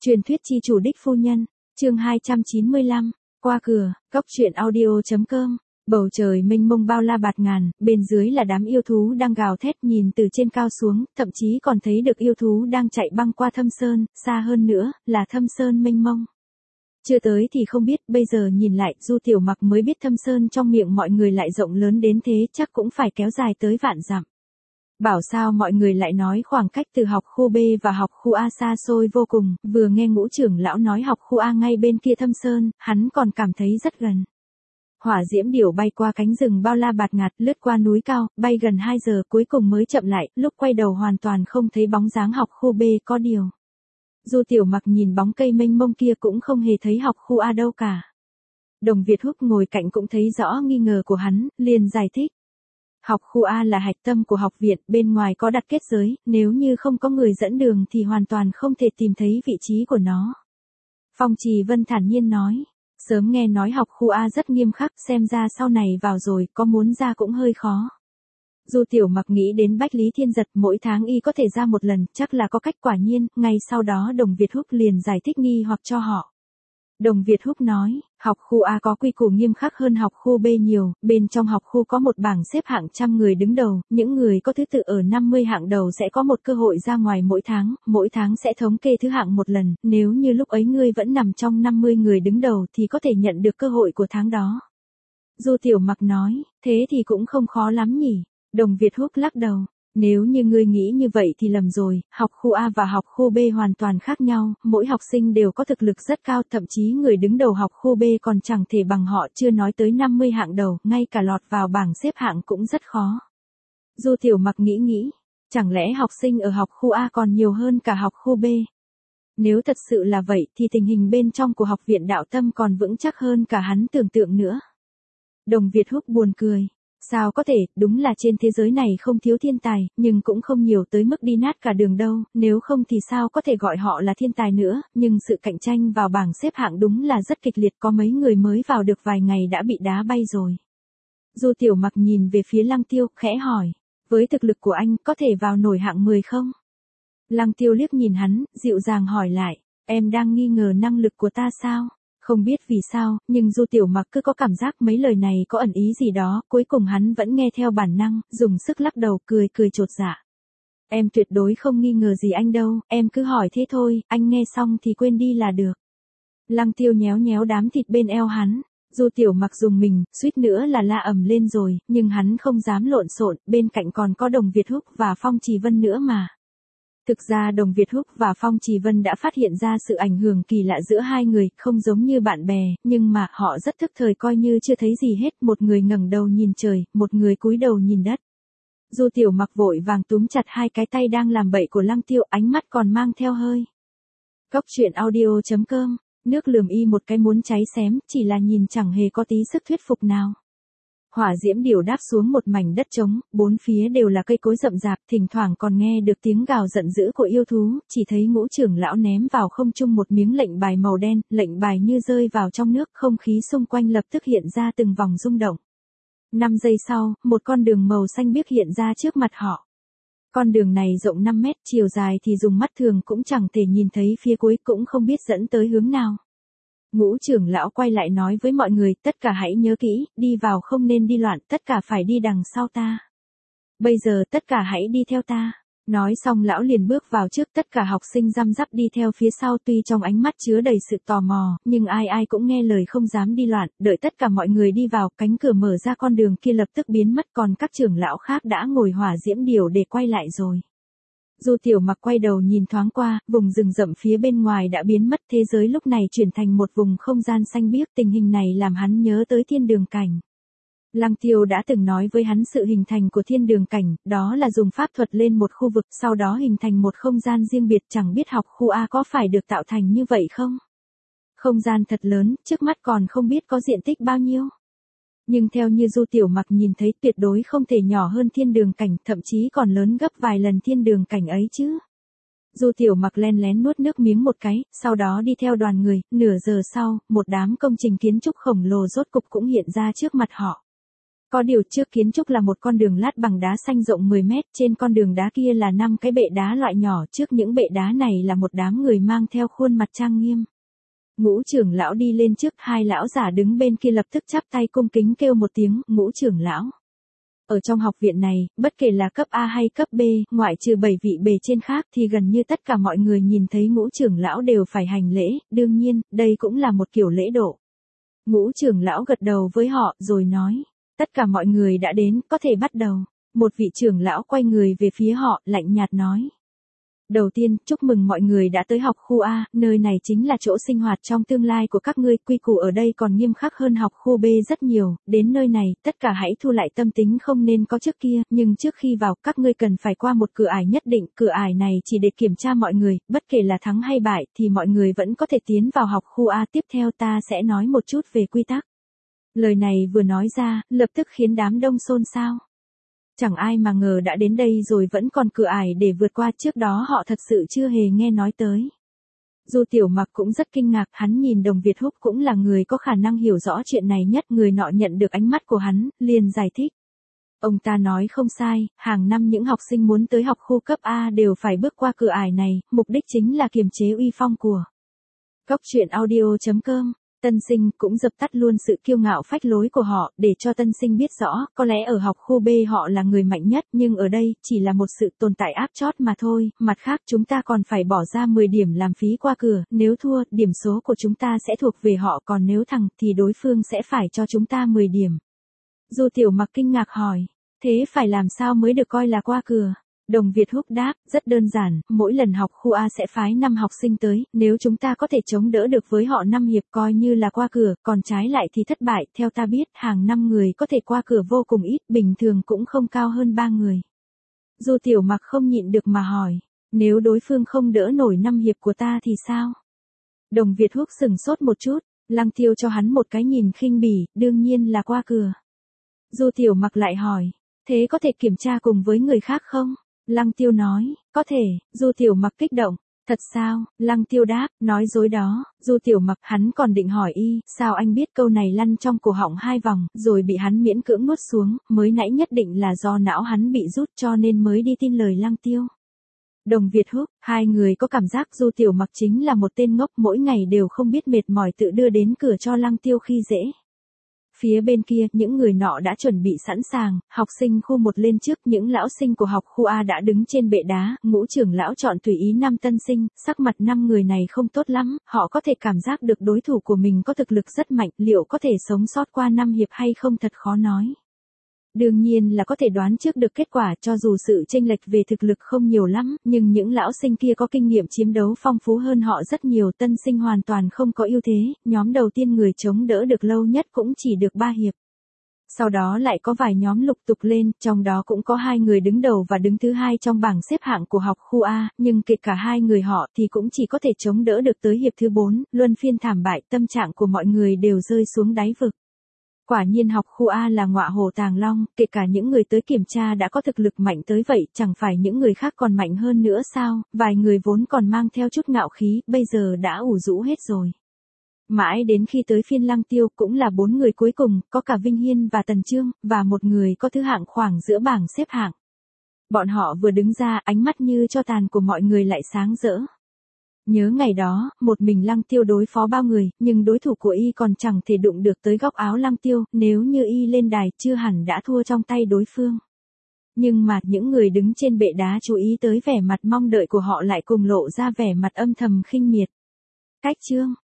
Truyền thuyết chi chủ đích phu nhân, chương 295, qua cửa, góc truyện audio.com. Bầu trời mênh mông bao la bạt ngàn, bên dưới là đám yêu thú đang gào thét nhìn từ trên cao xuống, thậm chí còn thấy được yêu thú đang chạy băng qua thâm sơn, xa hơn nữa, là thâm sơn mênh mông. Chưa tới thì không biết, bây giờ nhìn lại, Du Tiểu Mặc mới biết thâm sơn trong miệng mọi người lại rộng lớn đến thế, chắc cũng phải kéo dài tới vạn dặm. Bảo sao mọi người lại nói khoảng cách từ học khu B và học khu A xa xôi vô cùng, vừa nghe Ngũ trưởng lão nói học khu A ngay bên kia thâm sơn, hắn còn cảm thấy rất gần. Hỏa diễm điểu bay qua cánh rừng bao la bạt ngạt, lướt qua núi cao, bay gần 2 giờ cuối cùng mới chậm lại, lúc quay đầu hoàn toàn không thấy bóng dáng học khu B có điều. Du Tiểu Mặc nhìn bóng cây mênh mông kia cũng không hề thấy học khu A đâu cả. Đồng Việt Húc ngồi cạnh cũng thấy rõ nghi ngờ của hắn, liền giải thích. Học khu A là hạch tâm của học viện, bên ngoài có đặt kết giới, nếu như không có người dẫn đường thì hoàn toàn không thể tìm thấy vị trí của nó. Phong Trì Vân thản nhiên nói, sớm nghe nói học khu A rất nghiêm khắc, xem ra sau này vào rồi, có muốn ra cũng hơi khó. Du Tiểu Mặc nghĩ đến Bách Lý Thiên Giật, mỗi tháng y có thể ra một lần, chắc là có cách. Quả nhiên, ngay sau đó Đồng Việt Húc liền giải thích nghi hoặc cho họ. Đồng Việt Húc nói, học khu A có quy củ nghiêm khắc hơn học khu B nhiều, bên trong học khu có một bảng xếp hạng 100 người đứng đầu, những người có thứ tự ở 50 hạng đầu sẽ có một cơ hội ra ngoài mỗi tháng sẽ thống kê thứ hạng một lần, nếu như lúc ấy ngươi vẫn nằm trong 50 người đứng đầu thì có thể nhận được cơ hội của tháng đó. Du Tiểu Mặc nói, thế thì cũng không khó lắm nhỉ. Đồng Việt Húc lắc đầu. Nếu như ngươi nghĩ như vậy thì lầm rồi, học khu A và học khu B hoàn toàn khác nhau, mỗi học sinh đều có thực lực rất cao, thậm chí người đứng đầu học khu B còn chẳng thể bằng họ, chưa nói tới 50 hạng đầu, ngay cả lọt vào bảng xếp hạng cũng rất khó. Du Tiểu Mặc nghĩ, chẳng lẽ học sinh ở học khu A còn nhiều hơn cả học khu B? Nếu thật sự là vậy thì tình hình bên trong của học viện đạo tâm còn vững chắc hơn cả hắn tưởng tượng nữa. Đồng Việt Húc buồn cười. Sao có thể, đúng là trên thế giới này không thiếu thiên tài, nhưng cũng không nhiều tới mức đi nát cả đường đâu, nếu không thì sao có thể gọi họ là thiên tài nữa, nhưng sự cạnh tranh vào bảng xếp hạng đúng là rất kịch liệt, có mấy người mới vào được vài ngày đã bị đá bay rồi. Du Tiểu Mặc nhìn về phía Lăng Tiêu, khẽ hỏi, với thực lực của anh, có thể vào nổi hạng 10 không? Lăng Tiêu liếc nhìn hắn, dịu dàng hỏi lại, em đang nghi ngờ năng lực của ta sao? Không biết vì sao, nhưng Du Tiểu Mặc cứ có cảm giác mấy lời này có ẩn ý gì đó, cuối cùng hắn vẫn nghe theo bản năng, dùng sức lắc đầu, cười chột dạ. Em tuyệt đối không nghi ngờ gì anh đâu, em cứ hỏi thế thôi, anh nghe xong thì quên đi là được. Lăng Tiêu nhéo đám thịt bên eo hắn, Du Tiểu Mặc dùng mình, suýt nữa là la ầm lên rồi, nhưng hắn không dám lộn xộn, bên cạnh còn có Đồng Việt Húc và Phong Trì Vân nữa mà. Thực ra Đồng Việt Húc và Phong Trì Vân đã phát hiện ra sự ảnh hưởng kỳ lạ giữa hai người, không giống như bạn bè, nhưng mà họ rất thức thời coi như chưa thấy gì hết, một người ngẩng đầu nhìn trời, một người cúi đầu nhìn đất. Du Tiểu Mặc vội vàng túm chặt hai cái tay đang làm bậy của Lăng Tiêu, ánh mắt còn mang theo hơi. Góc truyện audio.com, nước lườm y một cái muốn cháy xém, chỉ là nhìn chẳng hề có tí sức thuyết phục nào. Hỏa diễm điểu đáp xuống một mảnh đất trống, bốn phía đều là cây cối rậm rạp, thỉnh thoảng còn nghe được tiếng gào giận dữ của yêu thú, chỉ thấy Ngũ trưởng lão ném vào không trung một miếng lệnh bài màu đen, lệnh bài như rơi vào trong nước, không khí xung quanh lập tức hiện ra từng vòng rung động. 5 giây sau, một con đường màu xanh biếc hiện ra trước mặt họ. Con đường này rộng 5 mét, chiều dài thì dùng mắt thường cũng chẳng thể nhìn thấy phía cuối, cũng không biết dẫn tới hướng nào. Ngũ trưởng lão quay lại nói với mọi người, tất cả hãy nhớ kỹ, đi vào không nên đi loạn, tất cả phải đi đằng sau ta. Bây giờ tất cả hãy đi theo ta. Nói xong lão liền bước vào trước, tất cả học sinh răm rắp đi theo phía sau, tuy trong ánh mắt chứa đầy sự tò mò, nhưng ai cũng nghe lời không dám đi loạn, đợi tất cả mọi người đi vào, cánh cửa mở ra, con đường kia lập tức biến mất, còn các trưởng lão khác đã ngồi hỏa diễm điểu để quay lại rồi. Du Tiểu Mặc quay đầu nhìn thoáng qua, vùng rừng rậm phía bên ngoài đã biến mất, thế giới lúc này chuyển thành một vùng không gian xanh biếc, tình hình này làm hắn nhớ tới thiên đường cảnh. Lăng Tiêu đã từng nói với hắn sự hình thành của thiên đường cảnh, đó là dùng pháp thuật lên một khu vực, sau đó hình thành một không gian riêng biệt, chẳng biết học khu A có phải được tạo thành như vậy không? Không gian thật lớn, trước mắt còn không biết có diện tích bao nhiêu. Nhưng theo như Du Tiểu Mặc nhìn thấy, tuyệt đối không thể nhỏ hơn thiên đường cảnh, thậm chí còn lớn gấp vài lần thiên đường cảnh ấy chứ. Du Tiểu Mặc len lén nuốt nước miếng một cái, sau đó đi theo đoàn người, nửa giờ sau, một đám công trình kiến trúc khổng lồ rốt cục cũng hiện ra trước mặt họ. Có điều trước kiến trúc là một con đường lát bằng đá xanh rộng 10 mét, trên con đường đá kia là 5 cái bệ đá loại nhỏ, trước những bệ đá này là một đám người mang theo khuôn mặt trang nghiêm. Ngũ trưởng lão đi lên trước, hai lão giả đứng bên kia lập tức chắp tay cung kính kêu một tiếng, Ngũ trưởng lão. Ở trong học viện này, bất kể là cấp A hay cấp B, ngoại trừ 7 vị bề trên khác thì gần như tất cả mọi người nhìn thấy Ngũ trưởng lão đều phải hành lễ, đương nhiên, đây cũng là một kiểu lễ độ. Ngũ trưởng lão gật đầu với họ rồi nói, tất cả mọi người đã đến, có thể bắt đầu. Một vị trưởng lão quay người về phía họ, lạnh nhạt nói. Đầu tiên, chúc mừng mọi người đã tới học khu A, nơi này chính là chỗ sinh hoạt trong tương lai của các ngươi, quy củ ở đây còn nghiêm khắc hơn học khu B rất nhiều, đến nơi này, tất cả hãy thu lại tâm tính không nên có trước kia, nhưng trước khi vào, các ngươi cần phải qua một cửa ải nhất định, cửa ải này chỉ để kiểm tra mọi người, bất kể là thắng hay bại, thì mọi người vẫn có thể tiến vào học khu A. Tiếp theo ta sẽ nói một chút về quy tắc. Lời này vừa nói ra, lập tức khiến đám đông xôn xao. Chẳng ai mà ngờ đã đến đây rồi vẫn còn cửa ải để vượt qua, trước đó họ thật sự chưa hề nghe nói tới. Du Tiểu Mặc cũng rất kinh ngạc, hắn nhìn Đồng Việt Húc cũng là người có khả năng hiểu rõ chuyện này nhất, người nọ nhận được ánh mắt của hắn, liền giải thích. Ông ta nói không sai, hàng năm những học sinh muốn tới học khu cấp A đều phải bước qua cửa ải này, mục đích chính là kiềm chế uy phong của. Cốc truyện audio.com. Tân sinh cũng dập tắt luôn sự kiêu ngạo phách lối của họ, để cho tân sinh biết rõ, có lẽ ở học khu B họ là người mạnh nhất, nhưng ở đây, chỉ là một sự tồn tại áp chót mà thôi, mặt khác chúng ta còn phải bỏ ra 10 điểm làm phí qua cửa, nếu thua, điểm số của chúng ta sẽ thuộc về họ, còn nếu thắng thì đối phương sẽ phải cho chúng ta 10 điểm. Du Tiểu Mặc kinh ngạc hỏi, thế phải làm sao mới được coi là qua cửa? Đồng Việt Húc đáp, rất đơn giản, mỗi lần học khu A sẽ phái 5 học sinh tới, nếu chúng ta có thể chống đỡ được với họ 5 hiệp coi như là qua cửa, còn trái lại thì thất bại, theo ta biết, hàng 5 người có thể qua cửa vô cùng ít, bình thường cũng không cao hơn 3 người. Du Tiểu Mặc không nhịn được mà hỏi, nếu đối phương không đỡ nổi 5 hiệp của ta thì sao? Đồng Việt Húc sừng sốt một chút, Lăng Tiêu cho hắn một cái nhìn khinh bỉ, đương nhiên là qua cửa. Du Tiểu Mặc lại hỏi, thế có thể kiểm tra cùng với người khác không? Lăng Tiêu nói, có thể. Du Tiểu Mặc kích động, thật sao? Lăng Tiêu đáp, nói dối đó. Du Tiểu Mặc, hắn còn định hỏi y, sao anh biết? Câu này lăn trong cổ họng 2 vòng, rồi bị hắn miễn cưỡng nuốt xuống, mới nãy nhất định là do não hắn bị rút cho nên mới đi tin lời Lăng Tiêu. Đồng Việt Húc, hai người có cảm giác Du Tiểu Mặc chính là một tên ngốc, mỗi ngày đều không biết mệt mỏi tự đưa đến cửa cho Lăng Tiêu khi dễ. Phía bên kia, những người nọ đã chuẩn bị sẵn sàng, học sinh khu 1 lên trước, những lão sinh của học khu A đã đứng trên bệ đá, Ngũ trưởng lão chọn tùy ý 5 tân sinh, sắc mặt 5 người này không tốt lắm, họ có thể cảm giác được đối thủ của mình có thực lực rất mạnh, liệu có thể sống sót qua 5 hiệp hay không thật khó nói. Đương nhiên là có thể đoán trước được kết quả, cho dù sự chênh lệch về thực lực không nhiều lắm, nhưng những lão sinh kia có kinh nghiệm chiến đấu phong phú hơn họ rất nhiều, tân sinh hoàn toàn không có ưu thế, nhóm đầu tiên người chống đỡ được lâu nhất cũng chỉ được 3 hiệp. Sau đó lại có vài nhóm lục tục lên, trong đó cũng có 2 người đứng đầu và đứng thứ 2 trong bảng xếp hạng của học khu A, nhưng kể cả 2 người họ thì cũng chỉ có thể chống đỡ được tới hiệp thứ 4, luân phiên thảm bại, tâm trạng của mọi người đều rơi xuống đáy vực. Quả nhiên học khu A là ngọa hổ tàng long, kể cả những người tới kiểm tra đã có thực lực mạnh tới vậy, chẳng phải những người khác còn mạnh hơn nữa sao? Vài người vốn còn mang theo chút ngạo khí, bây giờ đã ủ rũ hết rồi. Mãi đến khi tới phiên Lăng Tiêu, cũng là 4 người cuối cùng, có cả Vinh Hiên và Tần Trương, và một người có thứ hạng khoảng giữa bảng xếp hạng. Bọn họ vừa đứng ra, ánh mắt như cho tàn của mọi người lại sáng rỡ. Nhớ ngày đó, một mình Lăng Tiêu đối phó bao người, nhưng đối thủ của y còn chẳng thể đụng được tới góc áo Lăng Tiêu, nếu như y lên đài chưa hẳn đã thua trong tay đối phương. Nhưng mà những người đứng trên bệ đá chú ý tới vẻ mặt mong đợi của họ lại cùng lộ ra vẻ mặt âm thầm khinh miệt. Cách chương